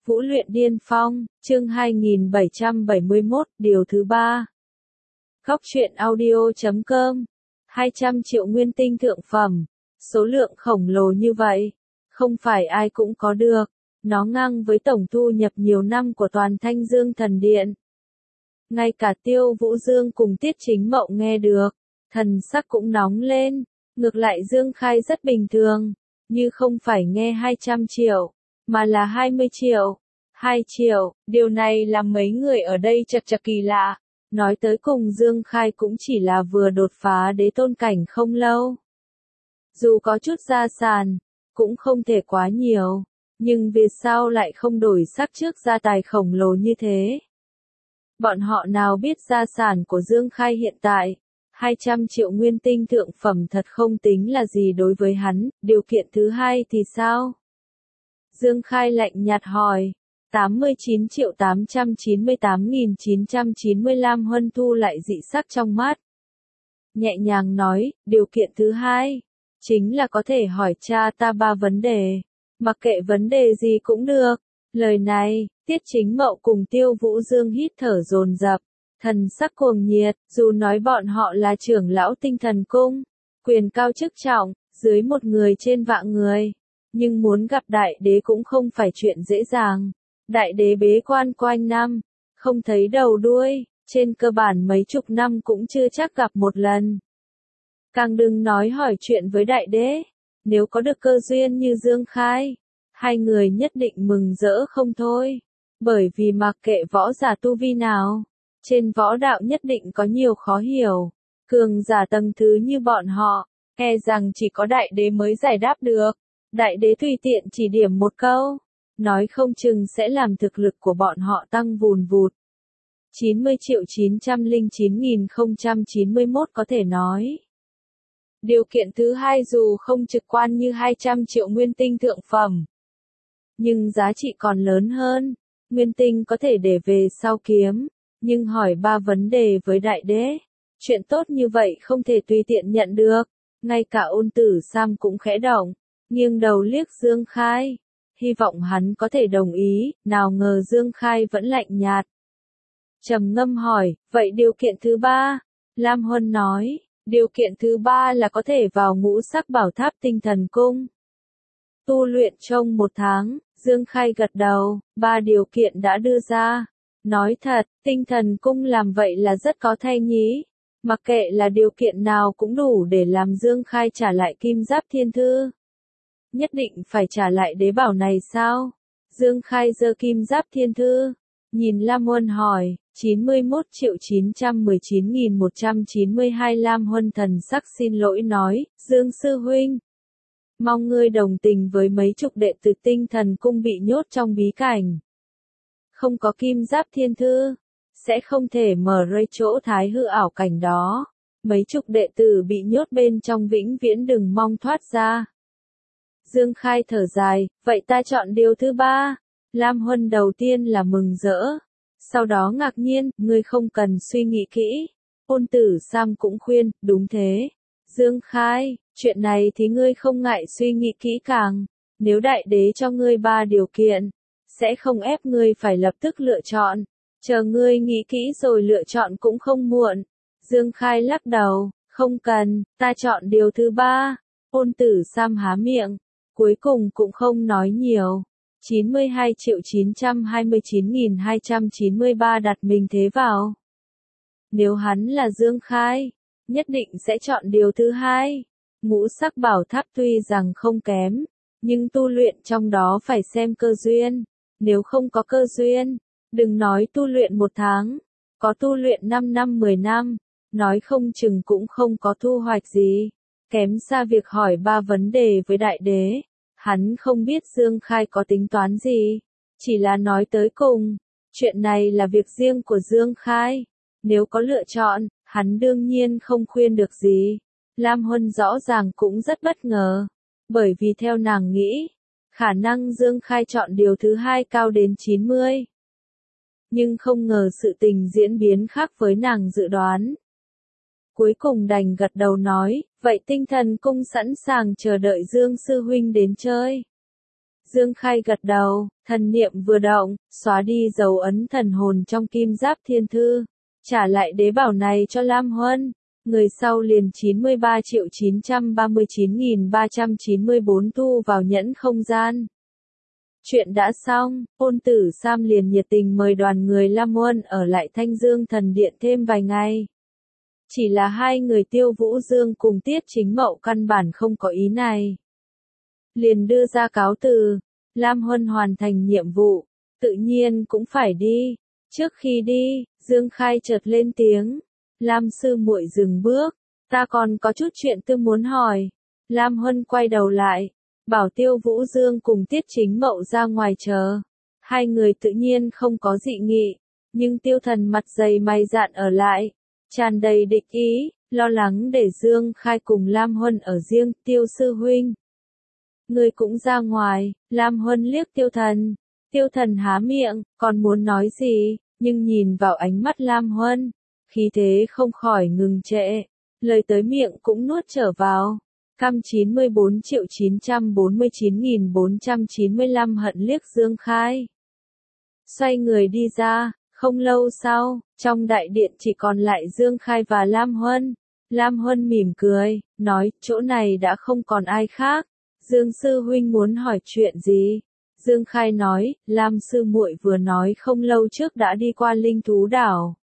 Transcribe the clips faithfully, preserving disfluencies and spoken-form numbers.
Vũ luyện điên phong, chương hai nghìn bảy trăm bảy mươi mốt, điều thứ ba. Góc truyện audio chấm com. hai trăm triệu nguyên tinh thượng phẩm. Số lượng khổng lồ như vậy, không phải ai cũng có được. Nó ngang với tổng thu nhập nhiều năm của toàn Thanh Dương Thần Điện. Ngay cả Tiêu Vũ Dương cùng Tiết Chính Mậu nghe được, thần sắc cũng nóng lên. Ngược lại Dương Khai rất bình thường, như không phải nghe hai trăm triệu, mà là hai mươi triệu. hai triệu, điều này làm mấy người ở đây chật chật kỳ lạ. Nói tới cùng Dương Khai cũng chỉ là vừa đột phá đế tôn cảnh không lâu. Dù có chút gia sản, cũng không thể quá nhiều, nhưng vì sao lại không đổi sắc trước gia tài khổng lồ như thế? Bọn họ nào biết gia sản của Dương Khai hiện tại, hai trăm triệu nguyên tinh thượng phẩm thật không tính là gì đối với hắn, điều kiện thứ hai thì sao? Dương Khai lạnh nhạt hỏi, tám mươi chín triệu tám trăm chín mươi tám nghìn chín trăm chín mươi lăm Huân thu lại dị sắc trong mắt. Nhẹ nhàng nói, điều kiện thứ hai, chính là có thể hỏi cha ta ba vấn đề, mặc kệ vấn đề gì cũng được. Lời này, Tiết Chính Mậu cùng Tiêu Vũ Dương hít thở dồn dập, thần sắc cuồng nhiệt, dù nói bọn họ là trưởng lão Tinh Thần Cung, quyền cao chức trọng, dưới một người trên vạn người, nhưng muốn gặp đại đế cũng không phải chuyện dễ dàng. Đại đế bế quan quanh năm, không thấy đầu đuôi, trên cơ bản mấy chục năm cũng chưa chắc gặp một lần. Càng đừng nói hỏi chuyện với đại đế, nếu có được cơ duyên như Dương Khai, hai người nhất định mừng rỡ không thôi, bởi vì mặc kệ võ giả tu vi nào, trên võ đạo nhất định có nhiều khó hiểu, cường giả tầng thứ như bọn họ, e rằng chỉ có đại đế mới giải đáp được. Đại đế tùy tiện chỉ điểm một câu, nói không chừng sẽ làm thực lực của bọn họ tăng vùn vụt. chín mươi triệu chín trăm lẻ chín nghìn không trăm chín mươi mốt có thể nói. Điều kiện thứ hai dù không trực quan như hai trăm triệu nguyên tinh thượng phẩm, nhưng giá trị còn lớn hơn. Nguyên tinh có thể để về sau kiếm, nhưng hỏi ba vấn đề với đại đế, chuyện tốt như vậy không thể tùy tiện nhận được. Ngay cả Ôn Tử Sam cũng khẽ động, nghiêng đầu liếc Dương Khai, hy vọng hắn có thể đồng ý, nào ngờ Dương Khai vẫn lạnh nhạt. Trầm ngâm hỏi, vậy điều kiện thứ ba? Lam Huân nói, điều kiện thứ ba là có thể vào ngũ sắc bảo tháp Tinh Thần Cung. Tu luyện trong một tháng, Dương Khai gật đầu, ba điều kiện đã đưa ra. Nói thật, Tinh Thần Cung làm vậy là rất có thay nhí. Mặc kệ là điều kiện nào cũng đủ để làm Dương Khai trả lại Kim Giáp Thiên Thư. Nhất định phải trả lại đế bảo này sao? Dương Khai giơ Kim Giáp Thiên Thư, nhìn Lam Huân hỏi, chín mươi mốt triệu chín trăm mười chín nghìn một trăm chín mươi hai Lam Huân thần sắc xin lỗi nói, Dương Sư Huynh, mong ngươi đồng tình với mấy chục đệ tử Tinh Thần Cung bị nhốt trong bí cảnh. Không có Kim Giáp Thiên Thư, sẽ không thể mở rơi chỗ thái hư ảo cảnh đó. Mấy chục đệ tử bị nhốt bên trong vĩnh viễn đừng mong thoát ra. Dương Khai thở dài, vậy ta chọn điều thứ ba. Lam Huân đầu tiên là mừng rỡ, sau đó ngạc nhiên, ngươi không cần suy nghĩ kỹ. Ôn Tử Sam cũng khuyên, đúng thế. Dương Khai, chuyện này thì ngươi không ngại suy nghĩ kỹ càng. Nếu đại đế cho ngươi ba điều kiện, sẽ không ép ngươi phải lập tức lựa chọn. Chờ ngươi nghĩ kỹ rồi lựa chọn cũng không muộn. Dương Khai lắc đầu, không cần, ta chọn điều thứ ba. Ôn Tử Sam há miệng, cuối cùng cũng không nói nhiều. chín mươi hai triệu chín trăm hai mươi chín nghìn hai trăm chín mươi ba đặt mình thế vào. Nếu hắn là Dương Khai, nhất định sẽ chọn điều thứ hai. Ngũ sắc bảo tháp tuy rằng không kém, nhưng tu luyện trong đó phải xem cơ duyên. Nếu không có cơ duyên, đừng nói tu luyện một tháng, có tu luyện năm năm mười năm, nói không chừng cũng không có thu hoạch gì. Kém xa việc hỏi ba vấn đề với đại đế. Hắn không biết Dương Khai có tính toán gì, chỉ là nói tới cùng, chuyện này là việc riêng của Dương Khai. Nếu có lựa chọn, hắn đương nhiên không khuyên được gì. Lam Huân rõ ràng cũng rất bất ngờ, bởi vì theo nàng nghĩ, khả năng Dương Khai chọn điều thứ hai cao đến chín mươi. Nhưng không ngờ sự tình diễn biến khác với nàng dự đoán. Cuối cùng đành gật đầu nói, vậy Tinh Thần Cung sẵn sàng chờ đợi Dương Sư Huynh đến chơi. Dương Khai gật đầu, thần niệm vừa động, xóa đi dấu ấn thần hồn trong kim giáp thiên thư, trả lại đế bảo này cho Lam Huân. Người sau liền chín mươi ba triệu chín trăm ba mươi chín nghìn ba trăm chín mươi bốn thu vào nhẫn không gian. Chuyện đã xong, Ôn Tử Sam liền nhiệt tình mời đoàn người Lam Huân ở lại Thanh Dương Thần Điện thêm vài ngày. Chỉ là hai người Tiêu Vũ Dương cùng Tiết Chính Mậu căn bản không có ý này. Liền đưa ra cáo từ, Lam Huân hoàn thành nhiệm vụ, tự nhiên cũng phải đi. Trước khi đi, Dương Khai chợt lên tiếng, Lam sư muội dừng bước, ta còn có chút chuyện tư muốn hỏi. Lam Huân quay đầu lại, bảo Tiêu Vũ Dương cùng Tiết Chính Mậu ra ngoài chờ. Hai người tự nhiên không có dị nghị, nhưng Tiêu Thần mặt dày mày dạn ở lại, tràn đầy địch ý, lo lắng để Dương Khai cùng Lam Huân ở riêng. Tiêu sư huynh, người cũng ra ngoài. Lam Huân liếc Tiêu Thần. Tiêu Thần há miệng, còn muốn nói gì, nhưng nhìn vào ánh mắt Lam Huân, khí thế không khỏi ngừng trệ, lời tới miệng cũng nuốt trở vào. Căm chín mươi bốn triệu chín trăm bốn mươi chín nghìn bốn trăm chín mươi lăm hận liếc Dương Khai. Xoay người đi ra, không lâu sau, trong đại điện chỉ còn lại Dương Khai và Lam Huân. Lam Huân mỉm cười, nói, chỗ này đã không còn ai khác. Dương sư huynh muốn hỏi chuyện gì? Dương Khai nói, Lam sư muội vừa nói không lâu trước đã đi qua Linh Thú Đảo.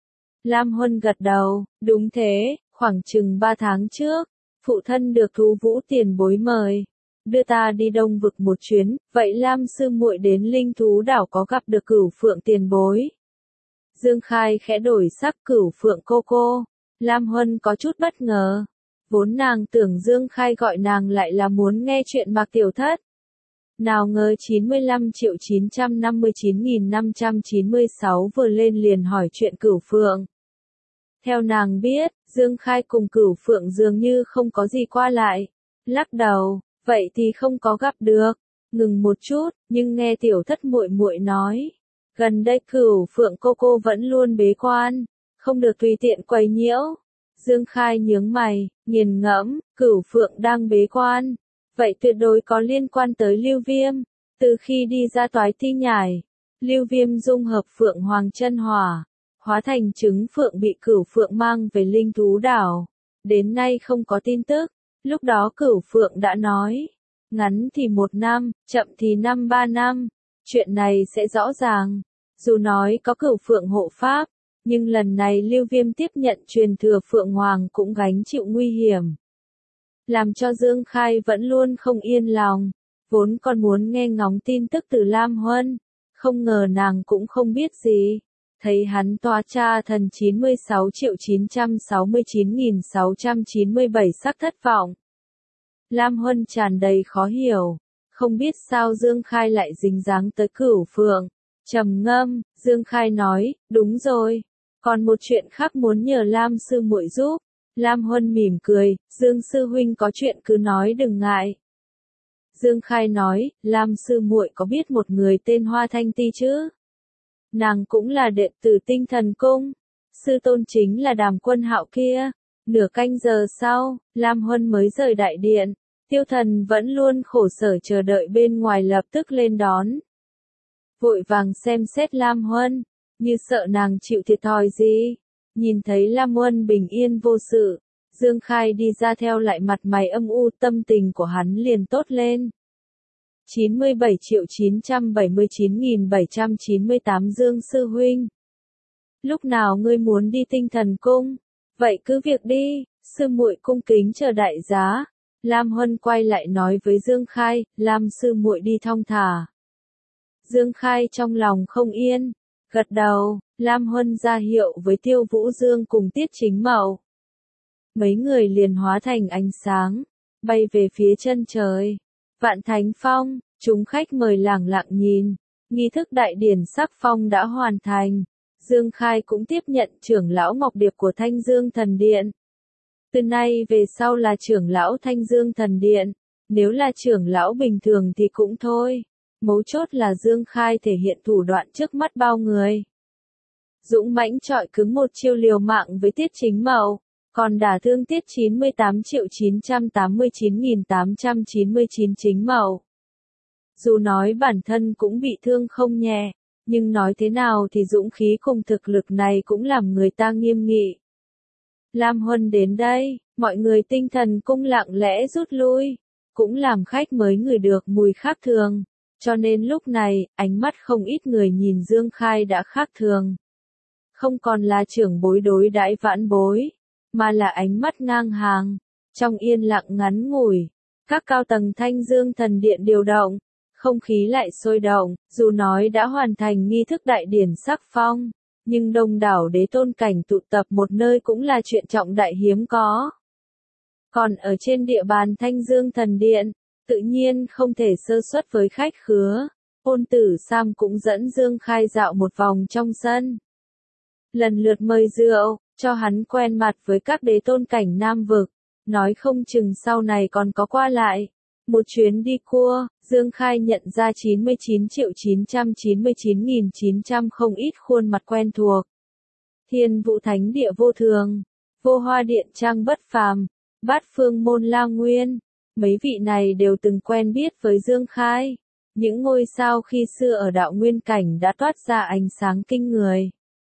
Lam Huân gật đầu, đúng thế, khoảng chừng ba tháng trước, phụ thân được Thú Vũ tiền bối mời, đưa ta đi Đông Vực một chuyến. Vậy Lam sư muội đến Linh Thú Đảo có gặp được Cửu Phượng tiền bối? Dương Khai khẽ đổi sắc. Cửu Phượng cô cô. Lam Huân có chút bất ngờ, vốn nàng tưởng Dương Khai gọi nàng lại là muốn nghe chuyện Mạc Tiểu Thất. Nào ngờ chín mươi lăm triệu chín trăm năm mươi chín nghìn năm trăm chín mươi sáu vừa lên liền hỏi chuyện Cửu Phượng. Theo nàng biết, Dương Khai cùng Cửu Phượng dường như không có gì qua lại. Lắc đầu, vậy thì không có gặp được. Ngừng một chút, nhưng nghe Tiểu Thất muội muội nói, gần đây Cửu Phượng cô cô vẫn luôn bế quan, không được tùy tiện quấy nhiễu. Dương Khai nhướng mày, nghiền ngẫm, Cửu Phượng đang bế quan, vậy tuyệt đối có liên quan tới Lưu Viêm. Từ khi đi ra Toái Thi Nhai, Lưu Viêm dung hợp Phượng Hoàng chân hỏa, hóa thành trứng phượng bị Cửu Phượng mang về Linh Thú Đảo. Đến nay không có tin tức. Lúc đó Cửu Phượng đã nói, ngắn thì một năm, chậm thì năm ba năm, chuyện này sẽ rõ ràng. Dù nói có Cửu Phượng hộ pháp, nhưng lần này Lưu Viêm tiếp nhận truyền thừa Phượng Hoàng cũng gánh chịu nguy hiểm, làm cho Dương Khai vẫn luôn không yên lòng. Vốn còn muốn nghe ngóng tin tức từ Lam Huân, không ngờ nàng cũng không biết gì. Thấy hắn toa tra thần chín mươi sáu triệu chín trăm sáu mươi chín nghìn sáu trăm chín mươi bảy sắc thất vọng. Lam Huân tràn đầy khó hiểu, không biết sao Dương Khai lại dính dáng tới Cửu Phượng. Trầm ngâm, Dương Khai nói, đúng rồi, còn một chuyện khác muốn nhờ Lam sư muội giúp. Lam Huân mỉm cười, Dương sư huynh có chuyện cứ nói đừng ngại. Dương Khai nói, Lam sư muội có biết một người tên Hoa Thanh Ti chứ? Nàng cũng là đệ tử Tinh Thần Cung, sư tôn chính là Đàm Quân Hạo kia. Nửa canh giờ sau, Lam Huân mới rời đại điện. Tiêu Thần vẫn luôn khổ sở chờ đợi bên ngoài lập tức lên đón. Vội vàng xem xét Lam Huân, như sợ nàng chịu thiệt thòi gì. Nhìn thấy Lam Huân bình yên vô sự, Dương Khai đi ra theo lại mặt mày âm u, tâm tình của hắn liền tốt lên. chín mươi bảy triệu chín trăm bảy mươi chín nghìn bảy trăm chín mươi tám Dương sư huynh, lúc nào ngươi muốn đi Tinh Thần Cung? Vậy cứ việc đi, sư muội cung kính chờ đại giá. Lam Huân quay lại nói với Dương Khai, Lam sư muội đi thong thả. Dương Khai trong lòng không yên, gật đầu. Lam Huân ra hiệu với Tiêu Vũ Dương cùng Tiết Chính Mậu. Mấy người liền hóa thành ánh sáng, bay về phía chân trời. Vạn Thánh Phong, chúng khách mời lẳng lặng nhìn. Nghi thức đại điển sắc phong đã hoàn thành. Dương Khai cũng tiếp nhận trưởng lão Ngọc Điệp của Thanh Dương Thần Điện. Từ nay về sau là trưởng lão Thanh Dương Thần Điện. Nếu là trưởng lão bình thường thì cũng thôi. Mấu chốt là Dương Khai thể hiện thủ đoạn trước mắt bao người. Dũng mãnh chọi cứng một chiêu liều mạng với Tiết Chính Mậu, còn đả thương Tiết chín mươi tám triệu chín trăm tám mươi chín nghìn tám trăm chín mươi chín Chính Mậu. Dù nói bản thân cũng bị thương không nhẹ, nhưng nói thế nào thì dũng khí cùng thực lực này cũng làm người ta nghiêm nghị. Lam Huân đến đây, mọi người tinh thần cung lặng lẽ rút lui, cũng làm khách mới ngửi được mùi khác thường, cho nên lúc này, ánh mắt không ít người nhìn Dương Khai đã khác thường. Không còn là trưởng bối đối đãi vãn bối, mà là ánh mắt ngang hàng. Trong yên lặng ngắn ngủi, các cao tầng Thanh Dương Thần Điện điều động, không khí lại sôi động, dù nói đã hoàn thành nghi thức đại điển sắc phong, nhưng đông đảo đế tôn cảnh tụ tập một nơi cũng là chuyện trọng đại hiếm có. Còn ở trên địa bàn Thanh Dương Thần Điện, tự nhiên không thể sơ suất với khách khứa, Ôn Tử Sam cũng dẫn Dương Khai dạo một vòng trong sân. Lần lượt mời rượu, cho hắn quen mặt với các đế tôn cảnh Nam Vực, nói không chừng sau này còn có qua lại. Một chuyến đi cua, Dương Khai nhận ra chín mươi chín triệu chín trăm chín mươi chín nghìn chín trăm không ít khuôn mặt quen thuộc. Thiên Vũ Thánh Địa vô thường, Vô Hoa Điện Trang bất phàm, Bát Phương Môn La Nguyên, mấy vị này đều từng quen biết với Dương Khai. Những ngôi sao khi xưa ở đạo nguyên cảnh đã toát ra ánh sáng kinh người.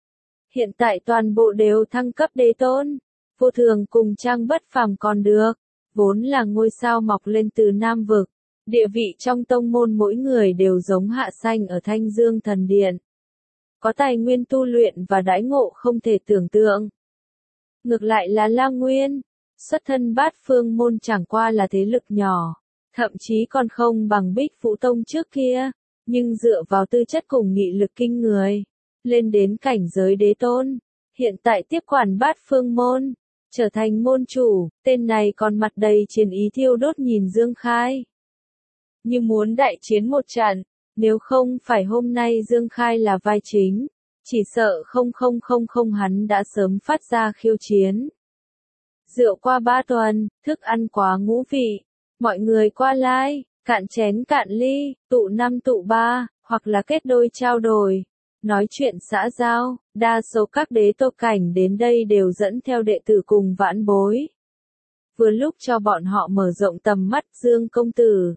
Hiện tại toàn bộ đều thăng cấp đế tôn, Vô Thường cùng Trang bất phàm còn được, vốn là ngôi sao mọc lên từ Nam Vực, địa vị trong tông môn mỗi người đều giống Hạ Sanh ở Thanh Dương Thần Điện. Có tài nguyên tu luyện và đãi ngộ không thể tưởng tượng. Ngược lại là La Nguyên, xuất thân Bát Phương Môn chẳng qua là thế lực nhỏ, thậm chí còn không bằng Bích Vũ Tông trước kia, nhưng dựa vào tư chất cùng nghị lực kinh người, lên đến cảnh giới đế tôn, hiện tại tiếp quản Bát Phương Môn, trở thành môn chủ, tên này còn mặt đầy chiến ý thiêu đốt nhìn Dương Khai. Như muốn đại chiến một trận, nếu không phải hôm nay Dương Khai là vai chính, chỉ sợ không không không không hắn đã sớm phát ra khiêu chiến. Rượu qua ba tuần, thức ăn quá ngũ vị, mọi người qua lai, cạn chén cạn ly, tụ năm tụ ba, hoặc là kết đôi trao đổi, nói chuyện xã giao, đa số các đế tô cảnh đến đây đều dẫn theo đệ tử cùng vãn bối. Vừa lúc cho bọn họ mở rộng tầm mắt Dương công tử.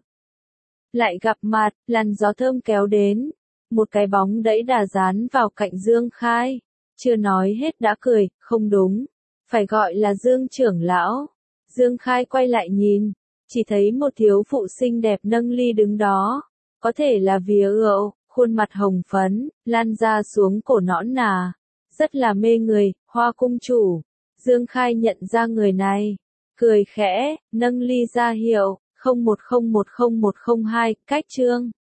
Lại gặp mặt, làn gió thơm kéo đến, một cái bóng đẫy đà dán vào cạnh Dương Khai, chưa nói hết đã cười, không đúng, phải gọi là Dương trưởng lão. Dương Khai quay lại nhìn, chỉ thấy một thiếu phụ xinh đẹp nâng ly đứng đó, có thể là vía rượu, khuôn mặt hồng phấn, lan ra xuống cổ nõn nà, rất là mê người, Hoa cung chủ. Dương Khai nhận ra người này, cười khẽ, nâng ly ra hiệu, không một không một không một không hai, cách chương.